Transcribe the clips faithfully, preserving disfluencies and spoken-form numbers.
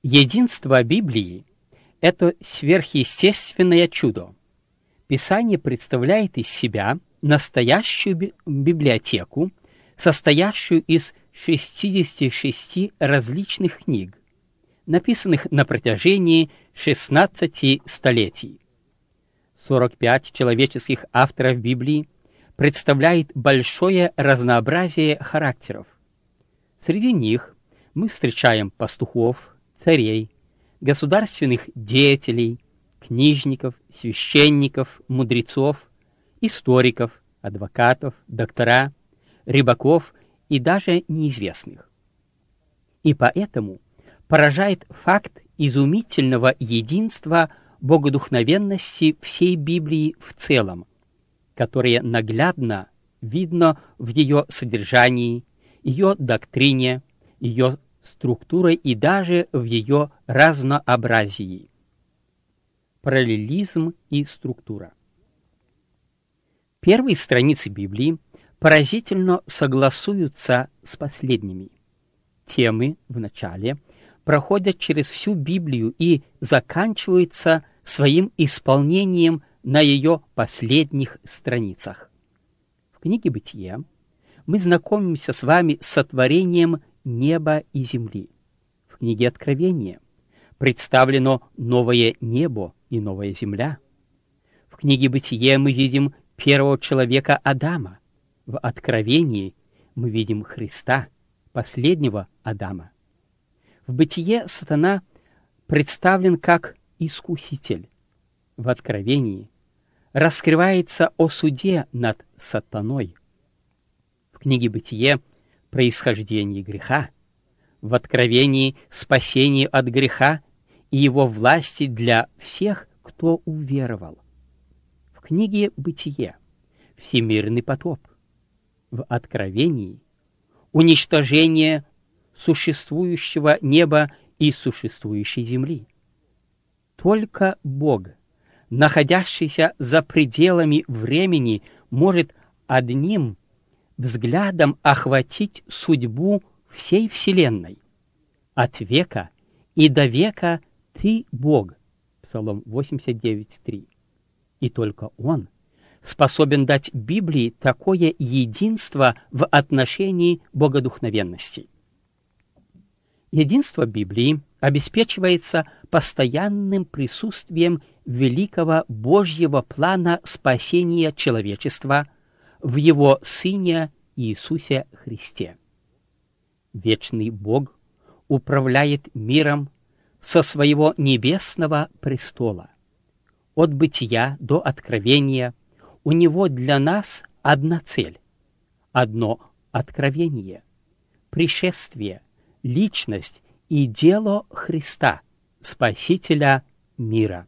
Единство Библии – это сверхъестественное чудо. Писание представляет из себя настоящую би- библиотеку, состоящую из шестидесяти шести различных книг, написанных на протяжении шестнадцати столетий. сорок пять человеческих авторов Библии представляет большое разнообразие характеров. Среди них мы встречаем пастухов, царей, государственных деятелей, книжников, священников, мудрецов, историков, адвокатов, доктора, рыбаков и даже неизвестных. И поэтому поражает факт изумительного единства богодухновенности всей Библии в целом, которое наглядно видно в ее содержании, ее доктрине, ее структурой и даже в ее разнообразии. Параллелизм и структура. Первые страницы Библии поразительно согласуются с последними. Темы в начале проходят через всю Библию и заканчиваются своим исполнением на ее последних страницах. В книге «Бытие» мы знакомимся с вами с сотворением неба и земли. В книге «Откровение» представлено новое небо и новая земля. В книге «Бытие» мы видим первого человека Адама. В Откровении мы видим Христа, последнего Адама. В Бытие сатана представлен как искуситель. В Откровении раскрывается о суде над сатаной. В книге «Бытие» происхождение греха, в Откровении спасение от греха и его власти для всех, кто уверовал. В книге «Бытие» всемирный потоп, в Откровении уничтожение существующего неба и существующей земли. Только Бог, находящийся за пределами времени, может одним взглядом охватить судьбу всей вселенной. От века и до века ты Бог. Псалом восемьдесят девять три. И только Он способен дать Библии такое единство в отношении богодухновенности. Единство Библии обеспечивается постоянным присутствием великого Божьего плана спасения человечества в Его Сыне Иисусе Христе. Вечный Бог управляет миром со своего небесного престола. От бытия до откровения у Него для нас одна цель, одно откровение, пришествие, личность и дело Христа, Спасителя мира.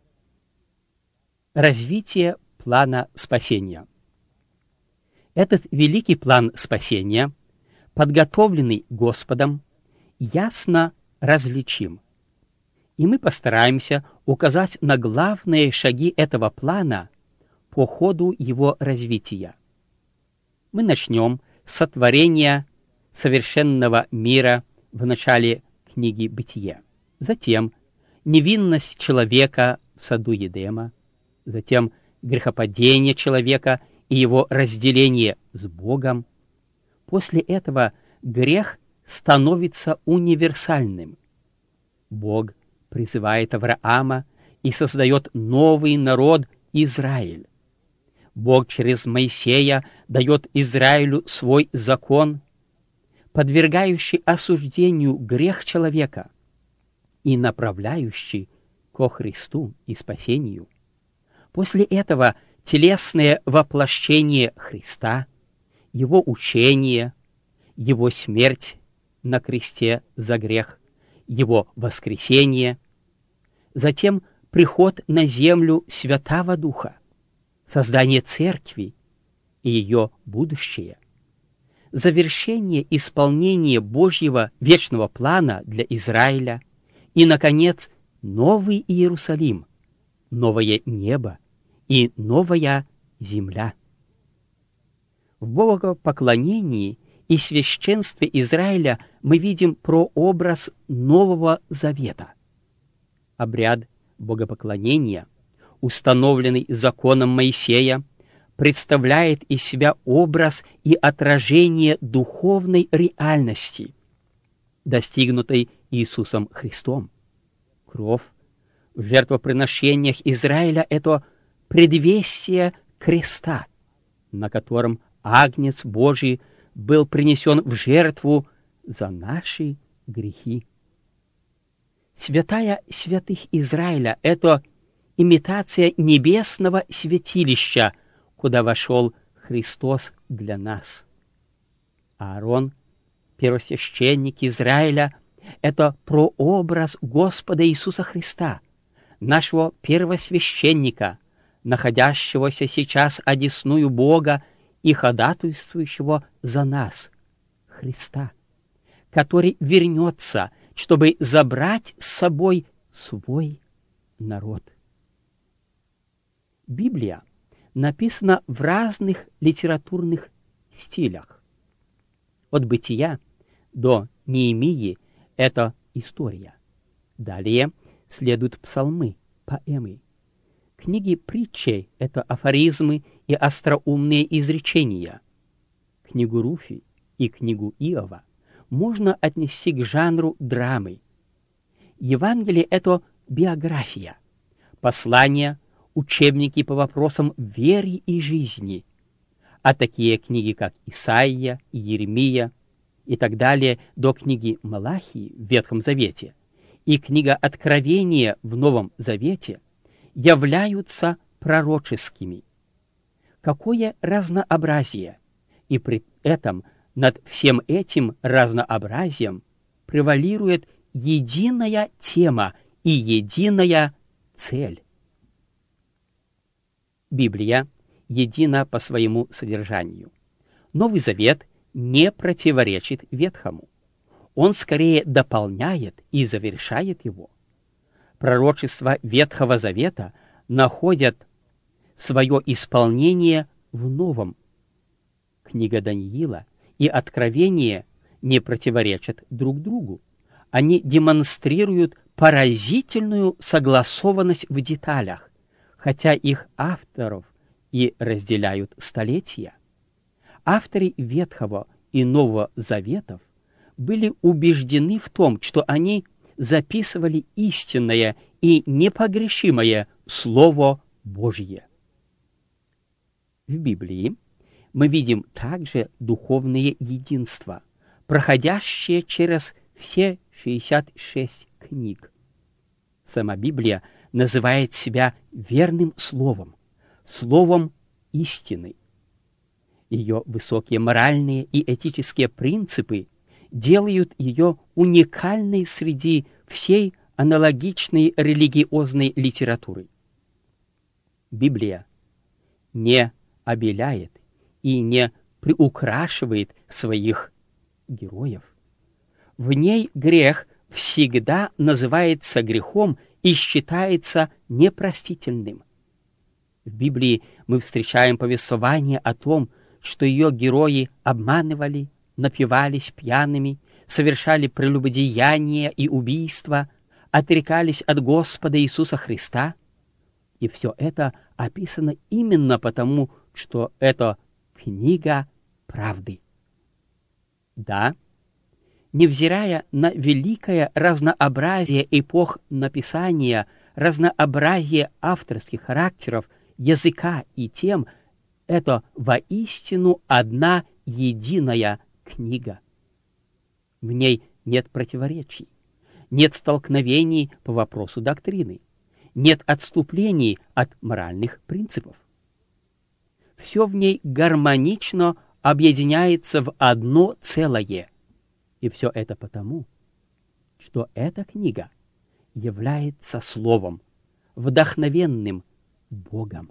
Развитие плана спасения. Этот великий план спасения, подготовленный Господом, ясно различим. И мы постараемся указать на главные шаги этого плана по ходу его развития. Мы начнем с сотворения совершенного мира в начале книги «Бытие». Затем невинность человека в саду Едема, затем грехопадение человека и его разделение с Богом. После этого грех становится универсальным. Бог призывает Авраама и создает новый народ Израиль. Бог через Моисея дает Израилю свой закон, подвергающий осуждению грех человека и направляющий ко Христу и спасению. После этого телесное воплощение Христа, Его учение, Его смерть на кресте за грех, Его воскресение, затем приход на землю Святаго Духа, создание церкви и ее будущее, завершение исполнения Божьего вечного плана для Израиля и, наконец, Новый Иерусалим, новое небо и новая земля. В богопоклонении и священстве Израиля мы видим прообраз Нового Завета. Обряд богопоклонения, установленный законом Моисея, представляет из себя образ и отражение духовной реальности, достигнутой Иисусом Христом. Кровь в жертвоприношениях Израиля — это предвестие креста, на котором Агнец Божий был принесен в жертву за наши грехи. Святая святых Израиля — это имитация небесного святилища, куда вошел Христос для нас. Аарон, первосвященник Израиля, — это прообраз Господа Иисуса Христа, нашего первосвященника, находящегося сейчас одесную Бога и ходатайствующего за нас, Христа, который вернется, чтобы забрать с собой свой народ. Библия написана в разных литературных стилях. От Бытия до Неемии — это история. Далее следуют псалмы, поэмы. Книги притчей — это афоризмы и остроумные изречения. Книгу Руфи и книгу Иова можно отнести к жанру драмы. Евангелие — это биография, послания, учебники по вопросам веры и жизни. А такие книги, как Исаия, Иеремия и так далее, до книги Малахии в Ветхом Завете и книга Откровения в Новом Завете, являются пророческими. Какое разнообразие! И при этом над всем этим разнообразием превалирует единая тема и единая цель. Библия едина по своему содержанию. Новый Завет не противоречит Ветхому. Он скорее дополняет и завершает его. Пророчества Ветхого Завета находят свое исполнение в Новом. Книга Даниила и Откровение не противоречат друг другу. Они демонстрируют поразительную согласованность в деталях, хотя их авторов и разделяют столетия. Авторы Ветхого и Нового Заветов были убеждены в том, что они записывали истинное и непогрешимое Слово Божье. В Библии мы видим также духовное единство, проходящее через все шестьдесят шесть книг. Сама Библия называет себя верным словом, словом истины. Ее высокие моральные и этические принципы делают ее уникальной среди всей аналогичной религиозной литературы. Библия не обеляет и не приукрашивает своих героев. В ней грех всегда называется грехом и считается непростительным. В Библии мы встречаем повествование о том, что ее герои обманывали, напивались пьяными, совершали прелюбодеяния и убийства, отрекались от Господа Иисуса Христа. И все это описано именно потому, что это книга правды. Да, невзирая на великое разнообразие эпох написания, разнообразие авторских характеров, языка и тем, это воистину одна единая книга. В ней нет противоречий, нет столкновений по вопросу доктрины, нет отступлений от моральных принципов. Все в ней гармонично объединяется в одно целое. И все это потому, что эта книга является словом, вдохновенным Богом.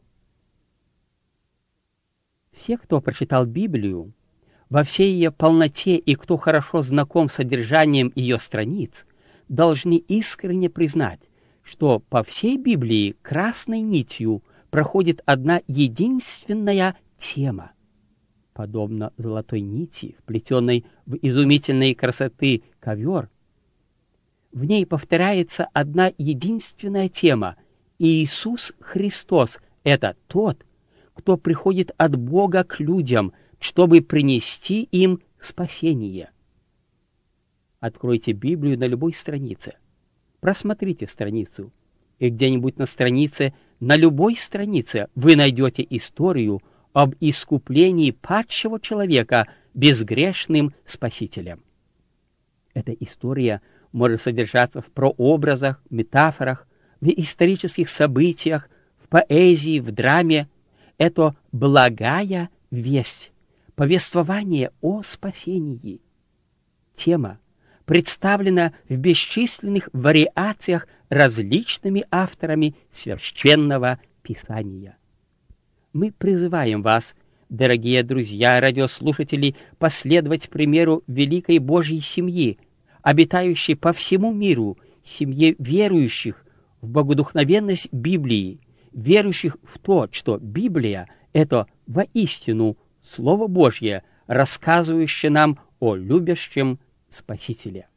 Все, кто прочитал Библию во всей ее полноте и кто хорошо знаком с содержанием ее страниц, должны искренне признать, что по всей Библии красной нитью проходит одна единственная тема. подобно золотой нити, вплетенной в изумительной красоты ковер. В ней повторяется одна единственная тема: Иисус Христос — это тот, кто приходит от Бога к людям, чтобы принести им спасение. Откройте Библию на любой странице, просмотрите страницу, и где-нибудь на странице, на любой странице вы найдете историю об искуплении падшего человека безгрешным Спасителем. Эта история может содержаться в прообразах, метафорах, в исторических событиях, в поэзии, в драме. Это благая весть, повествование о спасении. Тема представлена в бесчисленных вариациях различными авторами Священного Писания. Мы призываем вас, дорогие друзья, радиослушатели, последовать примеру великой Божьей семьи, обитающей по всему миру, семье верующих в богодухновенность Библии, верующих в то, что Библия — это воистину Слово Божье, рассказывающее нам о любящем Спасителе.